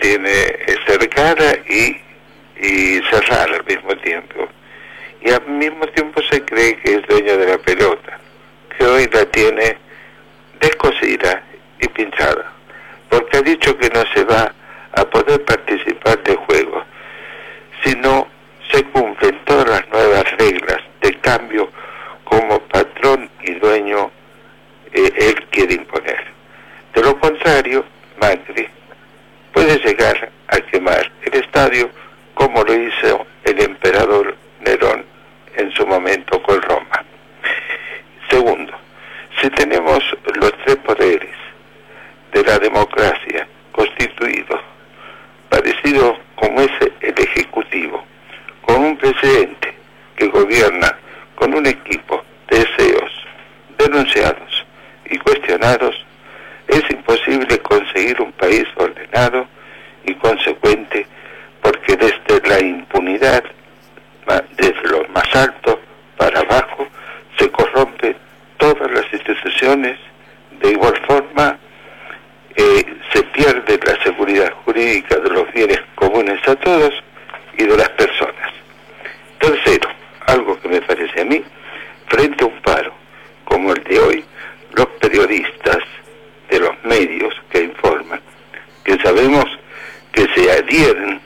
tiene cercana y cerrada al mismo tiempo. Y al mismo tiempo se cree que es dueño de la pelota, que hoy la tiene descosida y pinchada, porque ha dicho que no se va a poder participar de juegos si no se cumplen todas las nuevas reglas de cambio como patrón y dueño él quiere imponer. De lo contrario, Macri puede llegar a quemar el estadio como lo hizo el emperador Nerón en su momento con Roma. Segundo, si tenemos los tres poderes de la democracia constituidos, parecido como es el Ejecutivo, con un presidente que gobierna con un equipo de deseos denunciados y cuestionados, es imposible conseguir un país ordenado y consecuente, porque desde la impunidad, desde lo más alto para abajo, se corrompen todas las instituciones. De igual forma, se pierde la seguridad jurídica de los bienes comunes a todos y de las personas. Tercero, algo que me parece a mí, frente a un paro como el de hoy, los periodistas de los medios que informan, que sabemos que se adhieren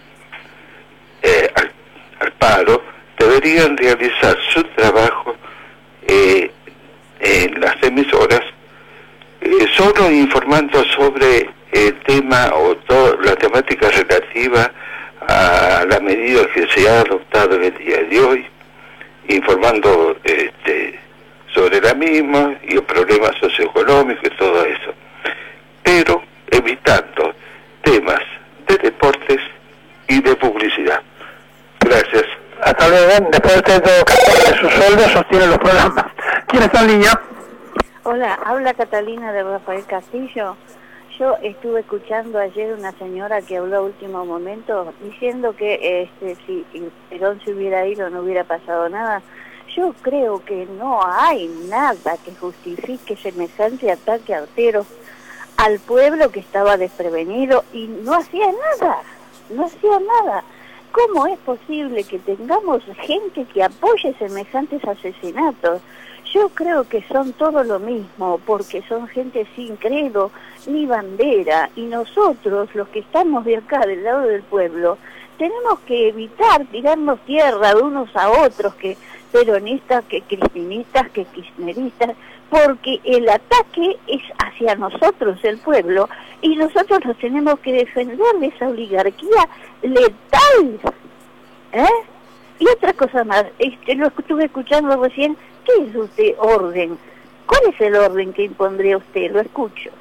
al paro, deberían realizar su trabajo en las emisoras, solo informando sobre el tema o toda la temática relativa a la medida que se ha adoptado en el día de hoy, informando sobre la misma y el problema socioeconómico y todo eso, pero evitando temas de deportes y de publicidad. Gracias. Hasta luego. Después de su sueldo sostiene los programas. ¿Quién está en línea? Hola, habla Catalina de Rafael Castillo. Yo estuve escuchando ayer una señora que habló a último momento diciendo que si Perón se hubiera ido no hubiera pasado nada. Yo creo que no hay nada que justifique semejante ataque artero al pueblo que estaba desprevenido y no hacía nada. ¿Cómo es posible que tengamos gente que apoye semejantes asesinatos? Yo creo que son todo lo mismo, porque son gente sin credo ni bandera, y nosotros, los que estamos de acá, del lado del pueblo, tenemos que evitar tirarnos tierra de unos a otros, que peronistas, que cristinistas, que kirchneristas, porque el ataque es hacia nosotros, el pueblo, y nosotros nos tenemos que defender de esa oligarquía letal, Y otra cosa más, lo estuve escuchando recién. ¿Qué es usted orden? ¿Cuál es el orden que impondría usted? Lo escucho.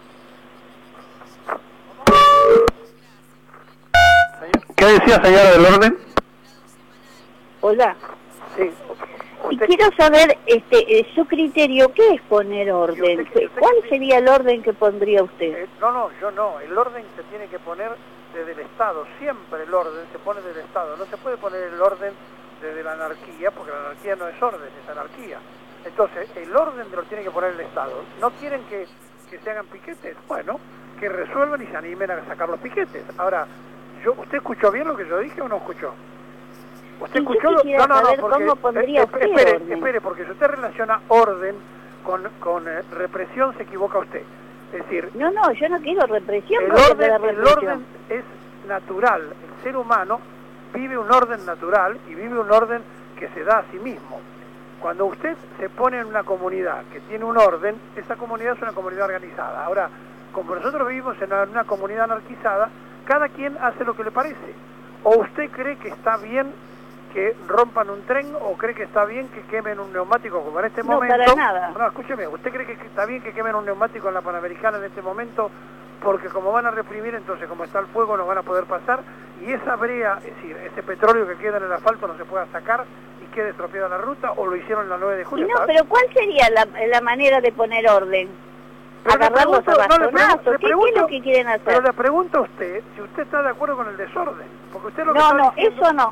¿Qué decía, señora, del orden? Hola. Sí. Y quiero saber su criterio. ¿Qué es poner orden? ¿Cuál sería el orden que pondría usted? No, yo no. El orden se tiene que poner desde el Estado. Siempre el orden se pone desde el Estado. No se puede poner el orden desde la anarquía, porque la anarquía no es orden, es anarquía. Entonces, el orden lo tiene que poner el Estado. ¿No quieren que se hagan piquetes? Bueno, que resuelvan y se animen a sacar los piquetes. Ahora, ¿usted escuchó bien lo que yo dije o no escuchó? ¿Usted escuchó? No, porque espere, porque si usted relaciona orden con represión, se equivoca usted. Es decir, no, yo no quiero represión. El orden es natural. El ser humano vive un orden natural y vive un orden que se da a sí mismo. Cuando usted se pone en una comunidad que tiene un orden, esa comunidad es una comunidad organizada. Ahora, como nosotros vivimos en una comunidad anarquizada, cada quien hace lo que le parece. ¿O usted cree que está bien que rompan un tren o cree que está bien que quemen un neumático como en este momento? No, para nada. No, escúcheme, ¿usted cree que está bien que quemen un neumático en la Panamericana en este momento? Porque como van a reprimir, entonces como está el fuego no van a poder pasar, y esa brea, es decir, ese petróleo que queda en el asfalto no se pueda sacar y quede estropeada la ruta, o lo hicieron en la 9 de julio. No, pero ¿cuál sería la manera de poner orden? Agarrarlos a bastonazos. ¿Qué es lo que quieren hacer? Pero le pregunto a usted si usted está de acuerdo con el desorden, porque usted lo que No, eso no.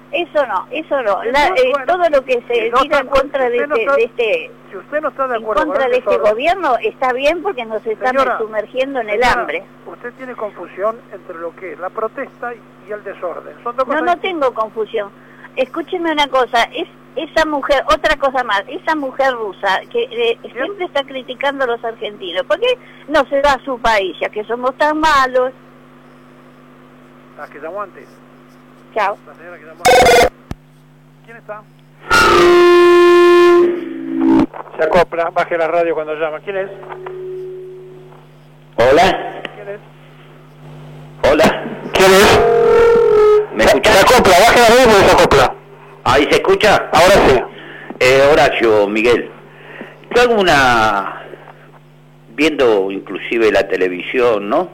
Eso no. Todo lo que se diga en contra de este si usted no está de acuerdo en contra de este gobierno está bien porque nos estamos sumergiendo en el hambre. Usted tiene confusión entre lo que es la protesta y el desorden. Son dos cosas no tengo confusión. Escúcheme una cosa, esa mujer, otra cosa más, esa mujer rusa que siempre está criticando a los argentinos, ¿por qué no se va a su país, ya que somos tan malos? La que llamó antes. Chao. La señora que llamó antes. ¿Quién está? Se acopla, baje la radio cuando llama. ¿Quién es? Hola. ¿Quién es? Hola. ¿Quién es? ¿Me escuchas? Se acopla, baje la radio y se acopla. ¿Ahí se escucha? Ahora sí. Horacio, Miguel. Yo hago viendo inclusive la televisión, ¿no?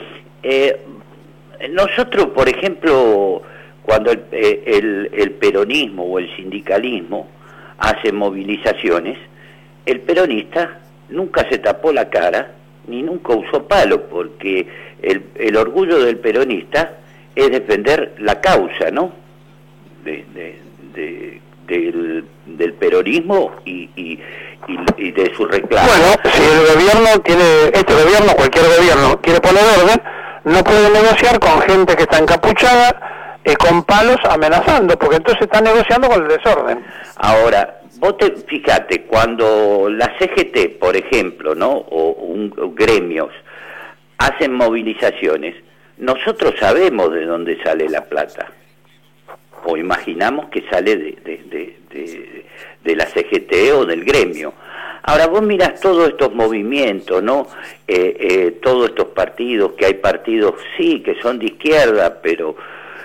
Nosotros, por ejemplo, cuando el peronismo o el sindicalismo hace movilizaciones, el peronista nunca se tapó la cara ni nunca usó palo, porque el orgullo del peronista es defender la causa, ¿no? Del peronismo y de su reclamo. Bueno, si el gobierno este gobierno, cualquier gobierno, quiere poner orden, no puede negociar con gente que está encapuchada, con palos amenazando, porque entonces está negociando con el desorden. Ahora, fíjate, cuando la CGT, por ejemplo, ¿no? o gremios hacen movilizaciones, nosotros sabemos de dónde sale la plata, o imaginamos que sale de la CGT o del gremio. Ahora vos mirás todos estos movimientos, ¿no? Todos estos partidos, que hay partidos, sí, que son de izquierda, pero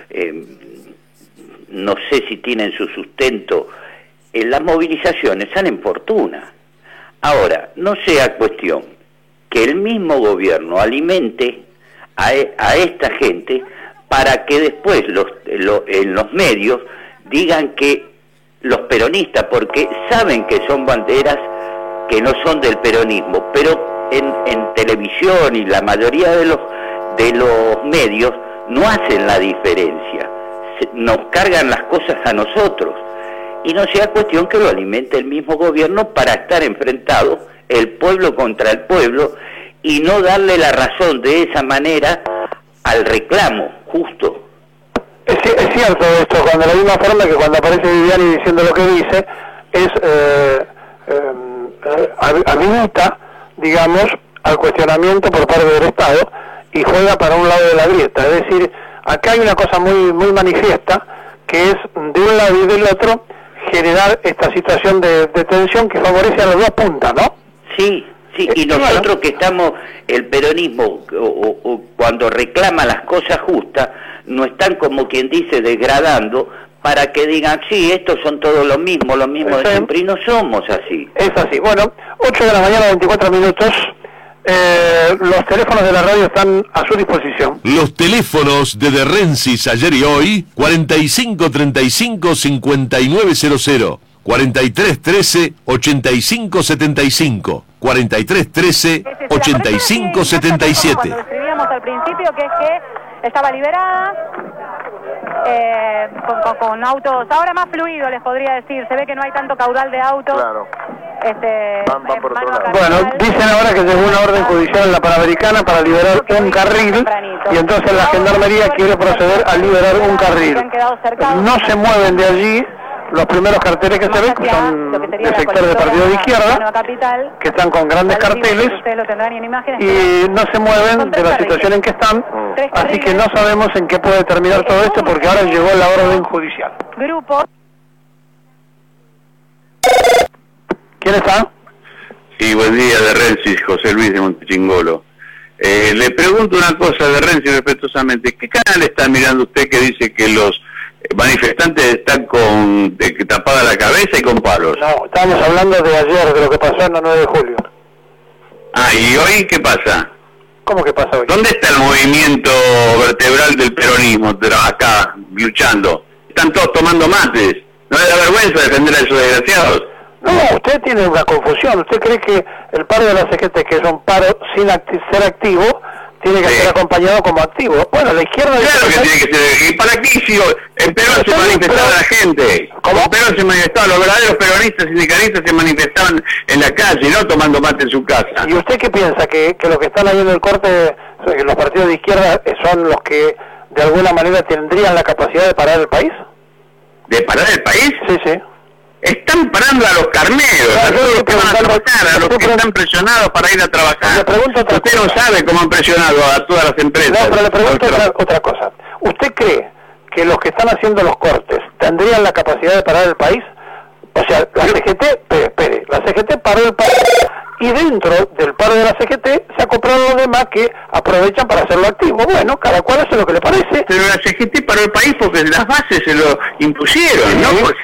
no sé si tienen su sustento. Las movilizaciones salen fortuna. Ahora, no sea cuestión que el mismo gobierno alimente a esta gente para que después en los medios digan que los peronistas, porque saben que son banderas que no son del peronismo, pero en televisión y la mayoría de los medios no hacen la diferencia, nos cargan las cosas a nosotros, y no sea cuestión que lo alimente el mismo gobierno para estar enfrentado el pueblo contra el pueblo y no darle la razón de esa manera al reclamo justo. Es cierto esto, cuando de la misma forma que cuando aparece Viviani diciendo lo que dice, habilita, digamos, al cuestionamiento por parte del Estado y juega para un lado de la grieta. Es decir, acá hay una cosa muy manifiesta, que es de un lado y del otro generar esta situación de tensión que favorece a las dos puntas, ¿no? Sí, y nosotros que estamos, el peronismo, o cuando reclama las cosas justas, no están como quien dice degradando para que digan, sí, estos son todos lo mismo de siempre, y no somos así. Es así. Bueno, 8 de la mañana, 24 minutos. Los teléfonos de la radio están a su disposición. Los teléfonos de Rensis ayer y hoy, 4535-5900, 4313-8575, 4313-8577. Cuando escribíamos al principio, que es que estaba liberada, con autos, ahora más fluido les podría decir, se ve que no hay tanto caudal de autos. Claro. Van por otro lado. Bueno, dicen ahora que llegó una orden judicial en la Panamericana para liberar un carril, y entonces la Gendarmería quiere proceder a liberar un carril. No se mueven de allí los primeros carteles que se ven, que son del sector del partido de izquierda, que están con grandes carteles, y no se mueven de la situación en que están, así que no sabemos en qué puede terminar todo esto, porque ahora llegó la orden judicial. ¿Quién está? Sí, buen día, de Rensis, José Luis de Montechingolo. Le pregunto una cosa de Rensis respetuosamente. ¿Qué canal está mirando usted que dice que los manifestantes están tapada la cabeza y con palos? No, estábamos hablando de ayer, de lo que pasó en la 9 de julio. Ah, ¿y hoy qué pasa? ¿Cómo que pasa hoy? ¿Dónde está el movimiento vertebral del peronismo acá, luchando? Están todos tomando mates. ¿No le da vergüenza defender a esos desgraciados? No, usted tiene una confusión. Usted cree que el paro de la CGT, que es un paro sin ser activo, tiene que ser acompañado como activo. Bueno, la izquierda... Claro que tiene que ser. ¿Y para qué sigo? En Perón se manifestaba la gente. ¿Cómo? En Perón se manifestaba, los verdaderos peronistas sindicalistas se manifestaban en la calle, no tomando mate en su casa. ¿Y usted qué piensa? ¿Que los que están ahí en el corte, que los partidos de izquierda son los que de alguna manera tendrían la capacidad de parar el país? ¿De parar el país? Sí, sí. Están parando a los carneros, a todos los que van a trabajar, a los que están presionados para ir a trabajar. Le pregunto Usted no sabe cómo han presionado a todas las empresas. No, pero le pregunto otra cosa. ¿Usted cree que los que están haciendo los cortes tendrían la capacidad de parar el país? O sea, la CGT, espere, la CGT paró el país y dentro del paro de la CGT se ha comprado los demás que aprovechan para hacerlo activo. Bueno, cada cual hace lo que le parece. Pero la CGT paró el país porque las bases se lo impusieron, sí, no porque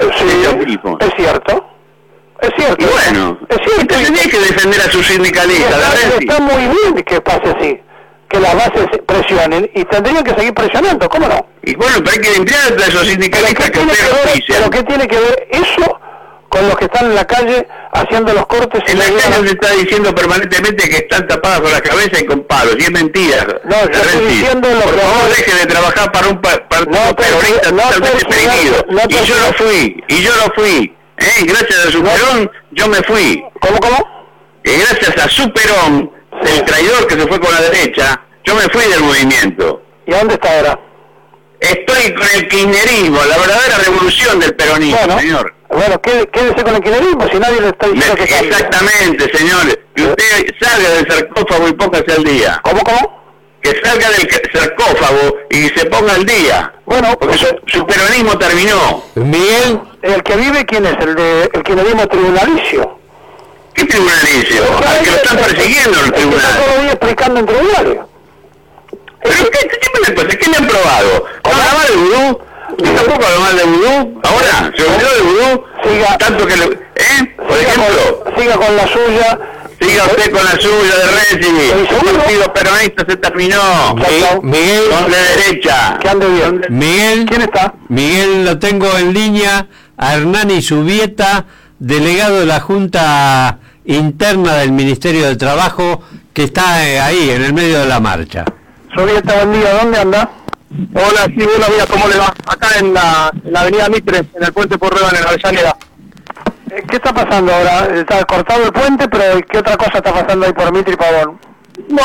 es cierto. Es cierto. Y bueno, es cierto. Entonces hay que defender a sus sindicalistas. Está muy bien que pase así, que las bases presionen y tendrían que seguir presionando, ¿cómo no? Y bueno, pero hay que limpiar a esos sindicalistas que ustedes ofician. ¿Pero qué tiene que ver eso con los que están en la calle haciendo los cortes? En la calle se está diciendo permanentemente que están tapadas con la cabeza y con palos, y es mentira. No, yo estoy diciendo lo que... Por favor, deje de trabajar para un partido terrorista totalmente perdido. Y yo lo fui. Gracias a su Perón, yo me fui. ¿Cómo? Gracias a su Perón, el traidor que se fue con la derecha, yo me fui del movimiento. ¿Y a dónde está ahora? Estoy con el kirchnerismo, la verdadera revolución del peronismo, señor. Bueno, quédese con el kirchnerismo si nadie le está diciendo que cambie. Exactamente, señores. Que usted salga del sarcófago y póngase al día. ¿Cómo? Que salga del sarcófago y se ponga al día. Bueno, porque su peronismo terminó. Miguel, ¿el que vive quién es? El kirchnerismo tribunalicio. ¿Qué tribunalicio? Al que lo están persiguiendo en el tribunal. Está todo el día explicando en tribunales. ¿Pero qué le han probado? ¿Habla mal de vudú? ¿Y tampoco habla mal de vudú? ¿Ahora? ¿Se olvidó de vudú? Siga. Tanto que por ejemplo... Siga con la suya. Siga usted con la suya de Renzi. El partido peronista se terminó. Miguel. Son de derecha. Que ande bien. Miguel. ¿Quién está? Miguel, lo tengo en línea a Hernani Subieta, delegado de la Junta Interna del Ministerio de Trabajo, que está ahí, en el medio de la marcha. Subieta, buen día. ¿Dónde anda? Hola, sí, buenos días, ¿cómo le va? Acá en la avenida Mitre, en el puente Porredón, en Avellaneda. ¿Qué está pasando ahora? Está cortado el puente, pero ¿qué otra cosa está pasando ahí por Mitre y Pavón? No,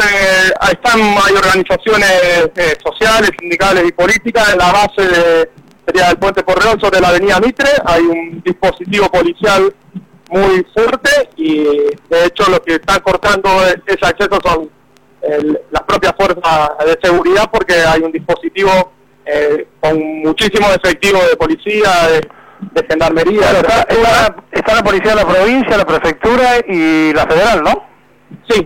hay organizaciones sociales, sindicales y políticas. En la base sería del puente Porredón sobre la avenida Mitre. Hay un dispositivo policial muy fuerte y de hecho lo que están cortando ese acceso son las propias fuerzas de seguridad, porque hay un dispositivo con muchísimo efectivo de policía, de gendarmería. Está la policía de la provincia, la prefectura y la federal, ¿no? Sí,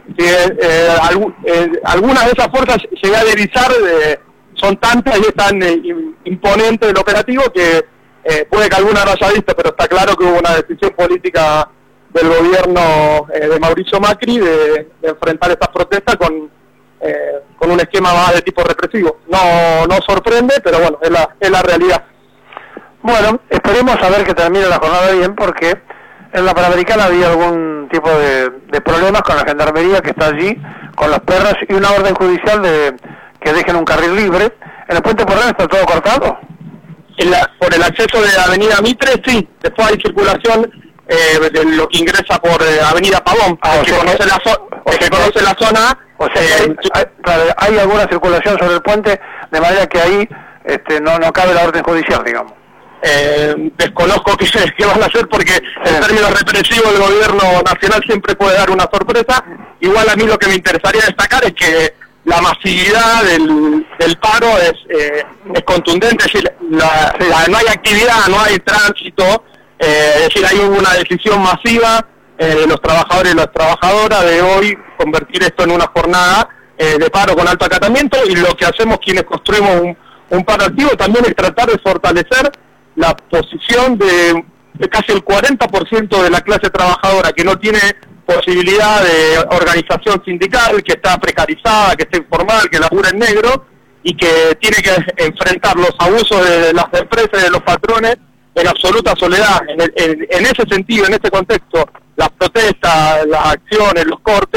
algunas de esas fuerzas llegué a divisar, son tantas y es tan imponente el operativo que puede que alguna no haya visto, pero está claro que hubo una decisión política del gobierno de Mauricio Macri de enfrentar estas protestas con un esquema más de tipo represivo. No sorprende, pero bueno, es la realidad. Bueno, esperemos a ver que termine la jornada bien, porque en la Panamericana había algún tipo de problemas con la gendarmería que está allí, con los perros, y una orden judicial de que dejen un carril libre. ¿En el puente Porredón está todo cortado? Por el acceso de Avenida Mitre, sí. Después hay circulación de lo que ingresa por Avenida Pavón. El que conoce la zona. O sea, hay alguna circulación sobre el puente, de manera que ahí no cabe la orden judicial, digamos. Desconozco qué van a hacer, porque en términos represivos el gobierno nacional siempre puede dar una sorpresa. Igual a mí lo que me interesaría destacar es que la masividad del paro es contundente, es decir, no hay actividad, no hay tránsito, es decir, hay una decisión masiva de los trabajadores y las trabajadoras de hoy convertir esto en una jornada de paro con alto acatamiento, y lo que hacemos quienes construimos un paro activo también es tratar de fortalecer la posición de casi el 40% de la clase trabajadora que no tiene posibilidad de organización sindical, que está precarizada, que está informal, que labura en negro y que tiene que enfrentar los abusos de las empresas y de los patrones en absoluta soledad. En ese sentido, en ese contexto, las protestas, las acciones, los cortes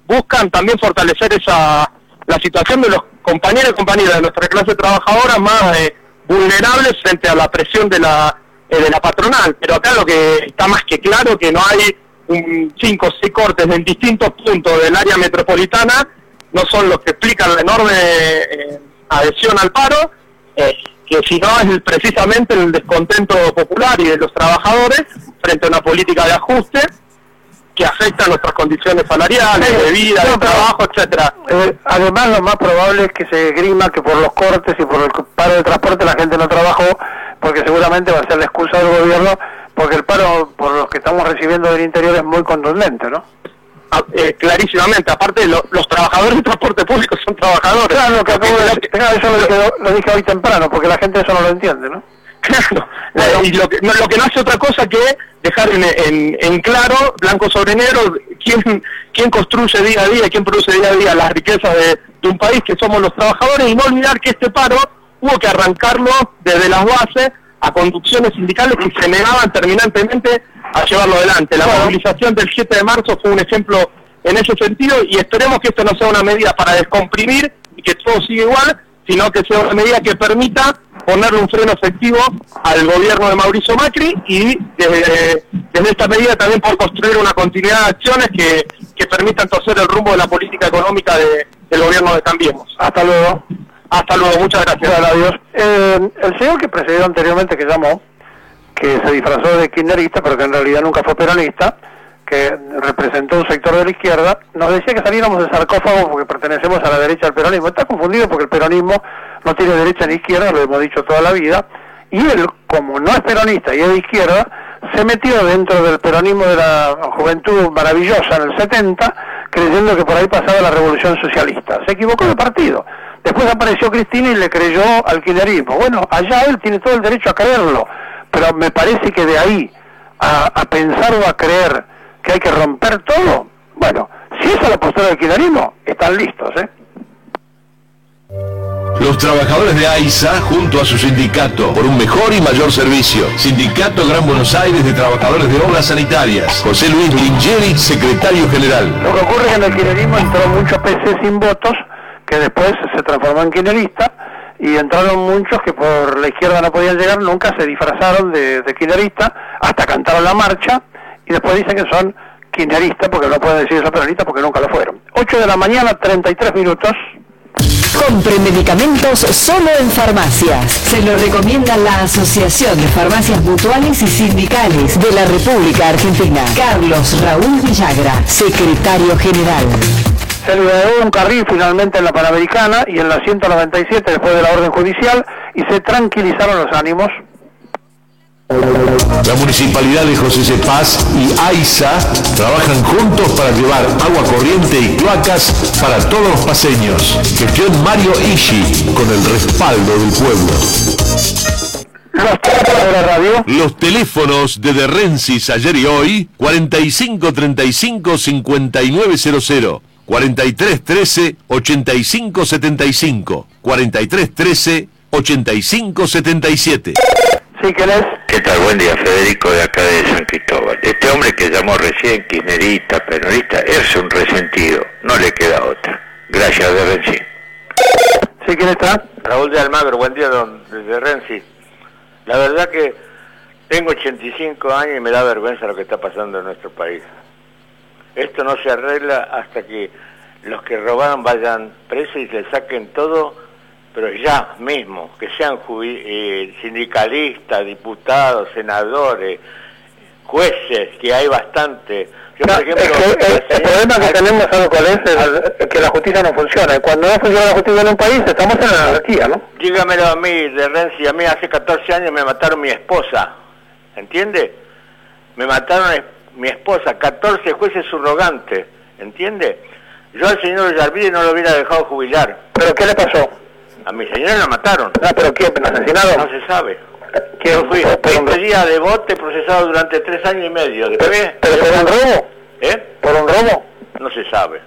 buscan también fortalecer la situación de los compañeros y compañeras de nuestra clase trabajadora más vulnerables frente a la presión de la patronal. Pero acá lo que está más que claro que no hay 5 o 6 cortes en distintos puntos del área metropolitana, no son los que explican la enorme adhesión al paro, que si no es precisamente el descontento popular y de los trabajadores frente a una política de ajuste que afecta nuestras condiciones salariales, de vida, de trabajo, etcétera. Además, lo más probable es que se grima que por los cortes y por el paro de transporte la gente no trabajó, porque seguramente va a ser la excusa del gobierno, porque el paro por los que estamos recibiendo del interior es muy contundente, ¿no? Clarísimamente, aparte los trabajadores de transporte público son trabajadores. Claro, eso lo dije hoy temprano, porque la gente eso no lo entiende, ¿no? Claro, y lo que no hace otra cosa que dejar en claro, blanco sobre negro, quién construye día a día, quién produce día a día las riquezas de un país, que somos los trabajadores, y no olvidar que este paro hubo que arrancarlo desde las bases a conducciones sindicales que se negaban terminantemente a llevarlo adelante. La movilización del 7 de marzo fue un ejemplo en ese sentido, y esperemos que esto no sea una medida para descomprimir y que todo siga igual, sino que sea una medida que permita ponerle un freno efectivo al gobierno de Mauricio Macri, y desde esta medida también por construir una continuidad de acciones que permitan torcer el rumbo de la política económica del gobierno de Cambiemos. Hasta luego. Hasta luego, muchas gracias. Bueno, adiós. El señor que precedió anteriormente, que llamó, que se disfrazó de kirchnerista, pero que en realidad nunca fue peronista, que representó un sector de la izquierda, nos decía que saliéramos de sarcófago porque pertenecemos a la derecha del peronismo. Está confundido porque el peronismo no tiene derecha ni izquierda, lo hemos dicho toda la vida, y él, como no es peronista y es de izquierda, se metió dentro del peronismo de la juventud maravillosa en el 70, creyendo que por ahí pasaba la revolución socialista. Se equivocó de partido. Después apareció Cristina y le creyó al kirchnerismo. Bueno, allá él tiene todo el derecho a creerlo, pero me parece que de ahí a pensar o a creer que hay que romper todo, bueno, si esa es la postura del kirchnerismo, están listos, ¿eh? Los trabajadores de AISA, junto a su sindicato, por un mejor y mayor servicio. Sindicato Gran Buenos Aires de Trabajadores de Obras Sanitarias. José Luis Lingeri, secretario general. Lo que ocurre es que en el kirchnerismo entró mucho PC sin votos, que después se transformó en kirchnerista, y entraron muchos que por la izquierda no podían llegar, nunca se disfrazaron de kirchnerista, hasta cantaron la marcha, y después dicen que son kirchneristas, porque no pueden decir eso peronistas, porque nunca lo fueron. 8 de la mañana, 33 minutos. Compre medicamentos solo en farmacias. Se lo recomienda la Asociación de Farmacias Mutuales y Sindicales de la República Argentina. Carlos Raúl Villagra, secretario general. Se liberó un carril finalmente en la Panamericana y en la 197 después de la orden judicial, y se tranquilizaron los ánimos. La Municipalidad de José C. Paz y AISA trabajan juntos para llevar agua corriente y cloacas para todos los paseños. Gestión Mario Ishi, con el respaldo del pueblo. Los teléfonos de la radio. Los teléfonos de Rensis ayer y hoy: 4535-5900, 4313-8575, 4313-8577. Sí, ¿quién es? ¿Qué tal? Buen día, Federico, de acá de San Cristóbal. Este hombre que llamó recién, kirchnerista, peronista, es un resentido, no le queda otra. Gracias, de Renzi. Sí, ¿quién está? Raúl de Almagro, buen día, de Renzi. La verdad que tengo 85 años y me da vergüenza lo que está pasando en nuestro país. Esto no se arregla hasta que los que robaron vayan presos y le saquen todo, pero ya mismo, que sean sindicalistas, diputados, senadores, jueces, que hay bastante. Yo, por ejemplo, el problema que tenemos, ¿sabes cuál es? Que la justicia no funciona. Y cuando no funciona la justicia en un país, estamos en la anarquía, ¿no? Dígamelo a mí, de Renzi, a mí hace 14 años me mataron mi esposa, ¿entiende? Me mataron mi esposa, 14 jueces subrogantes, ¿entiende? Yo al señor Yarvide no lo hubiera dejado jubilar. ¿Pero qué le pasó? A mi señora la mataron. Ah, ¿pero quién? ¿Asesinado? No se sabe. Yo fui 20 días de bote procesado durante 3 años y medio. Después, ¿Pero por un robo? ¿Por un robo? No se sabe.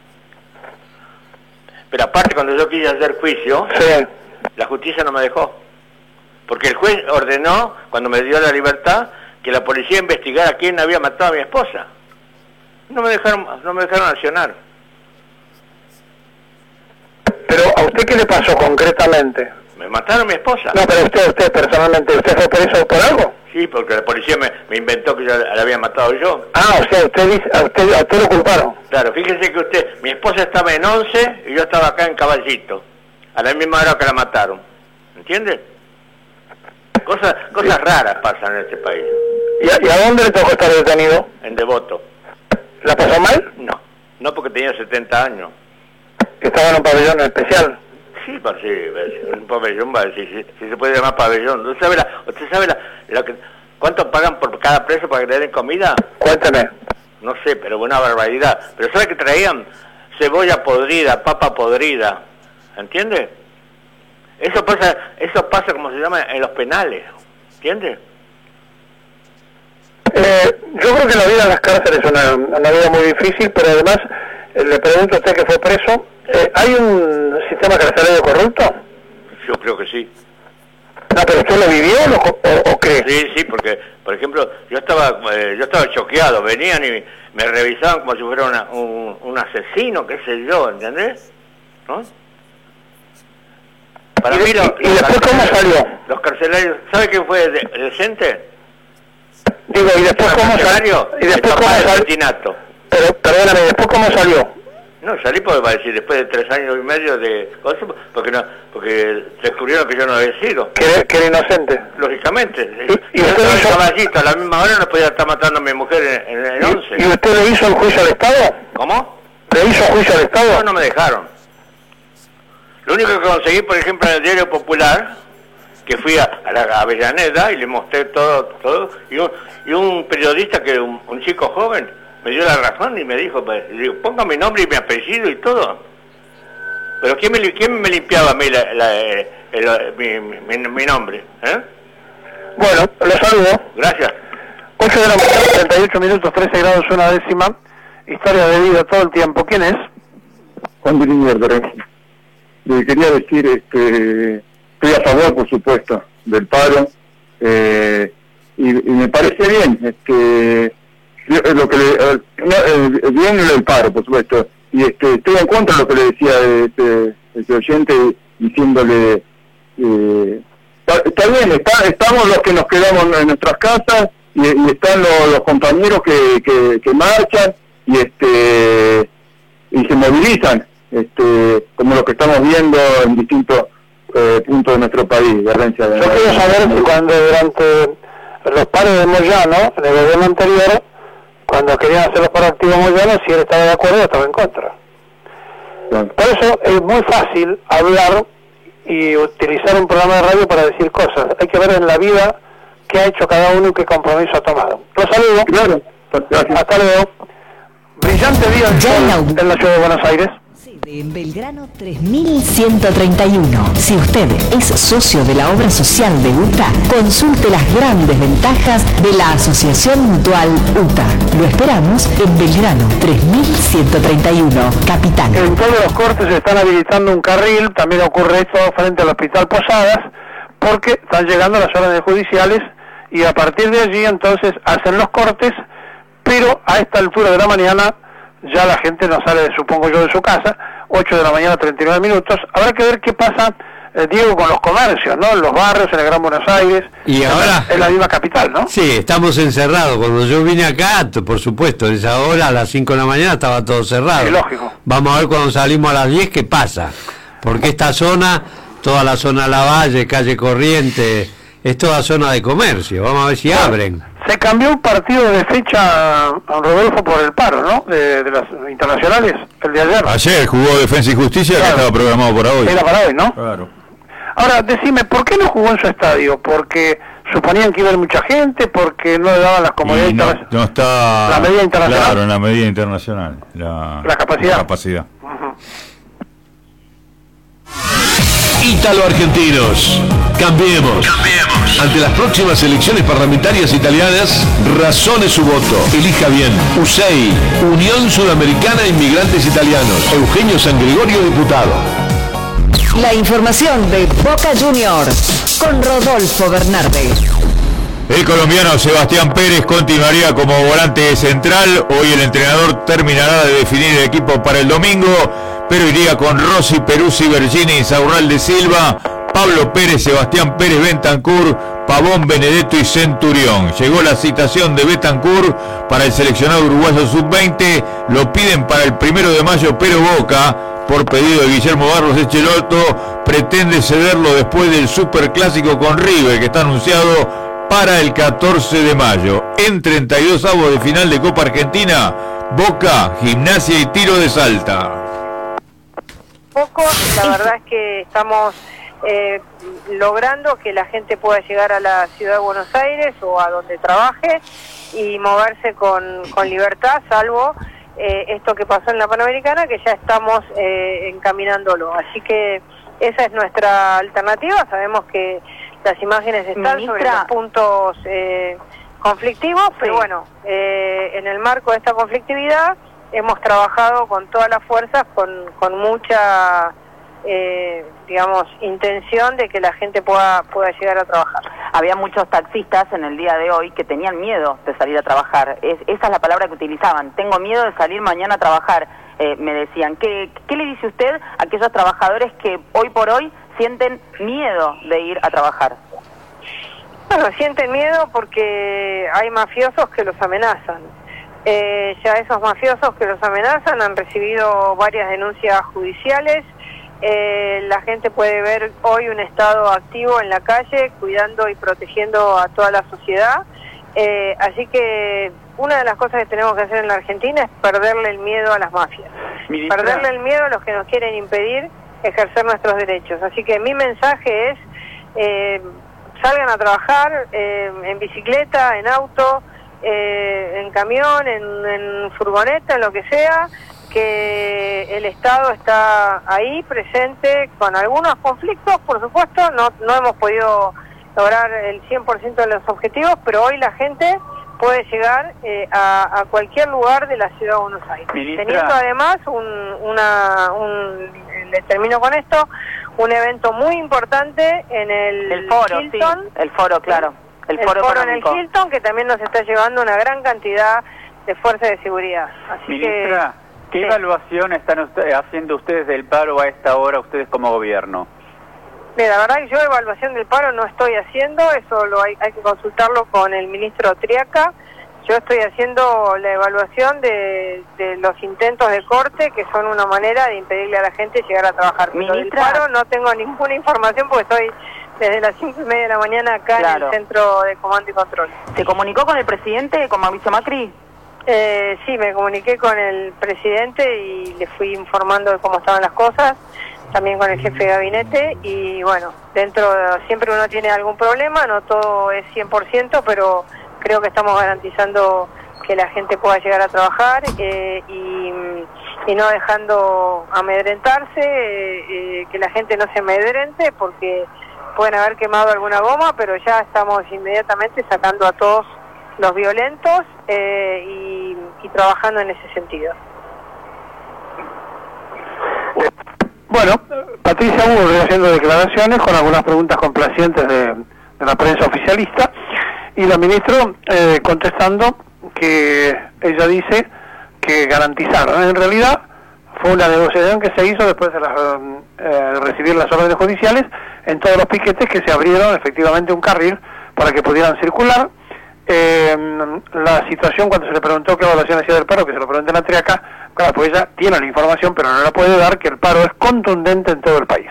Pero aparte, cuando yo quise hacer juicio, sí, la justicia no me dejó. Porque el juez ordenó, cuando me dio la libertad, que la policía investigara quién había matado a mi esposa. No me dejaron accionar. Pero ¿a usted qué le pasó concretamente? Me mataron a mi esposa. No, pero usted personalmente, ¿usted fue preso por algo? Sí, porque la policía me inventó que yo la había matado yo. Ah, o sea, a usted lo culparon. Claro, fíjese que mi esposa estaba en 11 y yo estaba acá en Caballito, a la misma hora que la mataron. ¿Entiende? Cosas raras pasan en este país. ¿Y a dónde le tocó estar detenido? En Devoto. ¿La pasó mal? No porque tenía 70 años. ¿Estaba en un pabellón especial? Sí, un pabellón, si se puede llamar pabellón. ¿Usted sabe cuánto pagan por cada preso para que le den comida? Cuéntame. No sé, pero buena barbaridad. Pero ¿sabe que traían? Cebolla podrida, papa podrida. ¿Entiende? Eso pasa como se llama en los penales. ¿Entiende? Yo creo que la vida en las cárceles es una vida muy difícil, pero además, le pregunto a usted que fue preso, ¿hay un sistema carcelario corrupto? Yo creo que sí. No, pero ¿usted lo vivió o cree? Sí, porque, por ejemplo, yo estaba choqueado, venían y me revisaban como si fuera un asesino, qué sé yo, ¿entendés? ¿No? Para mí ¿Y después cómo salió? Los carcelarios, ¿sabe qué fue decente? Digo, ¿y después cómo salió? ¿Y después cómo salió? Pero, perdóname, ¿después cómo salió? No, salí después de 3 años y medio de cosas, porque descubrieron que yo no había sido. ¿Que era inocente? Lógicamente. ¿Y yo usted estaba en Caballito, a la misma hora no podía estar matando a mi mujer en el 11. ¿Y usted le hizo el juicio al Estado? ¿Cómo? ¿Le hizo juicio al Estado? No me dejaron. Lo único que conseguí, por ejemplo, en el Diario Popular, que fui a la Avellaneda y le mostré todo, y un periodista, un chico joven, me dio la razón y me dijo, ponga mi nombre y mi apellido y todo. Pero ¿quién me limpiaba a mí mi nombre? Bueno, lo saludo. Gracias. 8 de la mañana, 38 minutos, 13 grados, 1/10. Historia de vida todo el tiempo. ¿Quién es? Juan de Liniers, de Renzi. Le quería decir, estoy a favor, por supuesto, del paro, y me parece bien, lo que bien el paro, por supuesto, y estoy en contra de lo que le decía este oyente, diciéndole, está bien, estamos los que nos quedamos en nuestras casas, y están los compañeros que marchan, y se movilizan, como lo que estamos viendo en distintos puntos de nuestro país, de Renzi. Yo quiero saber si cuando durante los paros de Moyano, en el gobierno anterior, cuando querían hacer los paros activos Moyano, si él estaba de acuerdo o estaba en contra. Bueno. Por eso es muy fácil hablar y utilizar un programa de radio para decir cosas. Hay que ver en la vida qué ha hecho cada uno y qué compromiso ha tomado. Los saludo. Claro. Hasta luego. Brillante día en la ciudad de Buenos Aires. En Belgrano 3131. Si usted es socio de la obra social de UTA, consulte las grandes ventajas de la Asociación Mutual UTA. Lo esperamos en Belgrano 3131, Capital. En todos los cortes se están habilitando un carril, también ocurre esto frente al Hospital Posadas, porque están llegando las órdenes judiciales y a partir de allí entonces hacen los cortes, pero a esta altura de la mañana ya la gente no sale, supongo yo, de su casa. 8 de la mañana, 39 minutos. Habrá que ver qué pasa, Diego, con los comercios, ¿no? En los barrios, en el Gran Buenos Aires. Y ahora en la misma capital, ¿no? Sí, estamos encerrados. Cuando yo vine acá, por supuesto, en esa hora, a las 5 de la mañana, estaba todo cerrado. Sí, lógico. Vamos a ver cuando salimos a las 10 qué pasa. Porque esta zona, toda la zona Lavalle, calle Corriente, es toda zona de comercio. Vamos a ver si abren. Se cambió un partido de fecha, Rodolfo, por el paro, ¿no? De las internacionales, el de ayer. Ayer jugó Defensa y Justicia, claro, que estaba programado para hoy. Era para hoy, ¿no? Claro. Ahora, decime, ¿por qué no jugó en su estadio? ¿Porque suponían que iba a haber mucha gente? ¿Porque no le daban las comodidades internacionales? No está... ¿La medida internacional? Claro, en la medida internacional. La capacidad. La capacidad. Ítalo-argentinos. Cambiemos. Ante las próximas elecciones parlamentarias italianas, razone su voto. Elija bien. USEI, Unión Sudamericana de Inmigrantes Italianos. Eugenio San Gregorio, diputado. La información de Boca Juniors con Rodolfo Bernardi. El colombiano Sebastián Pérez continuaría como volante central. Hoy el entrenador terminará de definir el equipo para el domingo. pero iría con Rossi, Peruzzi, Bergini, Saurral de Silva, Pablo Pérez, Sebastián Pérez, Bentancur, Pavón, Benedetto y Centurión. Llegó la citación de Bentancur para el seleccionado uruguayo sub-20, lo piden para el 1 de mayo, pero Boca, por pedido de Guillermo Barros Echeloto, pretende cederlo después del superclásico con River, que está anunciado para el 14 de mayo. En 32avos de final de Copa Argentina, Boca, Gimnasia y Tiro de Salta. Poco, la verdad es que estamos logrando que la gente pueda llegar a la ciudad de Buenos Aires o a donde trabaje y moverse con libertad, salvo esto que pasó en la Panamericana, que ya estamos encaminándolo. Así que esa es nuestra alternativa. Sabemos que las imágenes están sobre los puntos conflictivos, pero bueno, en el marco de esta conflictividad hemos trabajado con todas las fuerzas, con mucha digamos, intención de que la gente pueda llegar a trabajar. Había muchos taxistas en el día de hoy que tenían miedo de salir a trabajar. Esa es la palabra que utilizaban. Tengo miedo de salir mañana a trabajar, me decían. ¿Qué le dice usted a aquellos trabajadores que hoy por hoy sienten miedo de ir a trabajar? Bueno, sienten miedo porque hay mafiosos que los amenazan. Ya esos mafiosos que los amenazan han recibido varias denuncias judiciales. La gente puede ver hoy un Estado activo en la calle, cuidando y protegiendo a toda la sociedad. Así que una de las cosas que tenemos que hacer en la Argentina es perderle el miedo a las mafias. Ministra, perderle el miedo a los que nos quieren impedir ejercer nuestros derechos. Así que mi mensaje es, salgan a trabajar en bicicleta, en auto, en camión, en furgoneta, en lo que sea, que el Estado está ahí presente con algunos conflictos, por supuesto, no hemos podido lograr el 100% de los objetivos, pero hoy la gente puede llegar a cualquier lugar de la ciudad de Buenos Aires. Ministra, teniendo además le termino con esto, un evento muy importante en el foro, Hilton. Sí, el foro, claro. El foro en el Hilton, que también nos está llevando una gran cantidad de fuerzas de seguridad. Así Ministra, ¿qué evaluación están haciendo ustedes del paro a esta hora, ustedes como gobierno? Mira, la verdad que yo evaluación del paro no estoy haciendo, eso hay que consultarlo con el ministro Triaca. Yo estoy haciendo la evaluación de los intentos de corte, que son una manera de impedirle a la gente llegar a trabajar. Ministra, del paro no tengo ninguna información porque estoy desde las 5:30 de la mañana acá en el Centro de Comando y Control. ¿Se comunicó con el presidente, con Mauricio Macri? Sí, me comuniqué con el presidente y le fui informando de cómo estaban las cosas, también con el jefe de gabinete, y bueno, siempre uno tiene algún problema, no todo es 100%, pero creo que estamos garantizando que la gente pueda llegar a trabajar y no dejando amedrentarse, que la gente no se amedrente, porque pueden haber quemado alguna goma, pero ya estamos inmediatamente sacando a todos los violentos y trabajando en ese sentido. Bueno, Patricia Bullrich haciendo declaraciones con algunas preguntas complacientes de la prensa oficialista, y la ministra contestando que ella dice que garantizaron. En realidad fue una negociación que se hizo después de recibir las órdenes judiciales en todos los piquetes, que se abrieron efectivamente un carril para que pudieran circular. La situación, cuando se le preguntó qué evaluación hacía del paro, que se lo pregunten a Triaca, claro, pues ella tiene la información pero no la puede dar, que el paro es contundente en todo el país.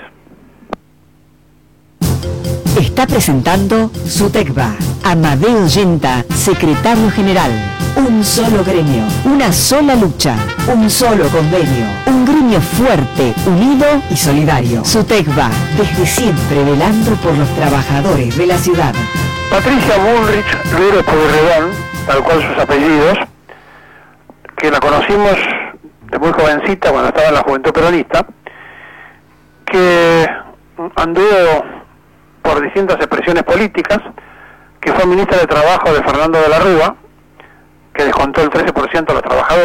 Está presentando SUTECBA. Amadeo Yenta, secretario general. Un solo gremio, una sola lucha, un solo convenio. Un gremio fuerte, unido y solidario. SUTECBA, desde siempre velando por los trabajadores de la ciudad. Patricia Bullrich Luero Pueyrredón, tal cual sus apellidos, que la conocimos de muy jovencita cuando estaba en la Juventud Peronista, que anduvo por distintas expresiones políticas, que fue ministra de Trabajo de Fernando de la Rúa, que descontó el 13% a los trabajadores.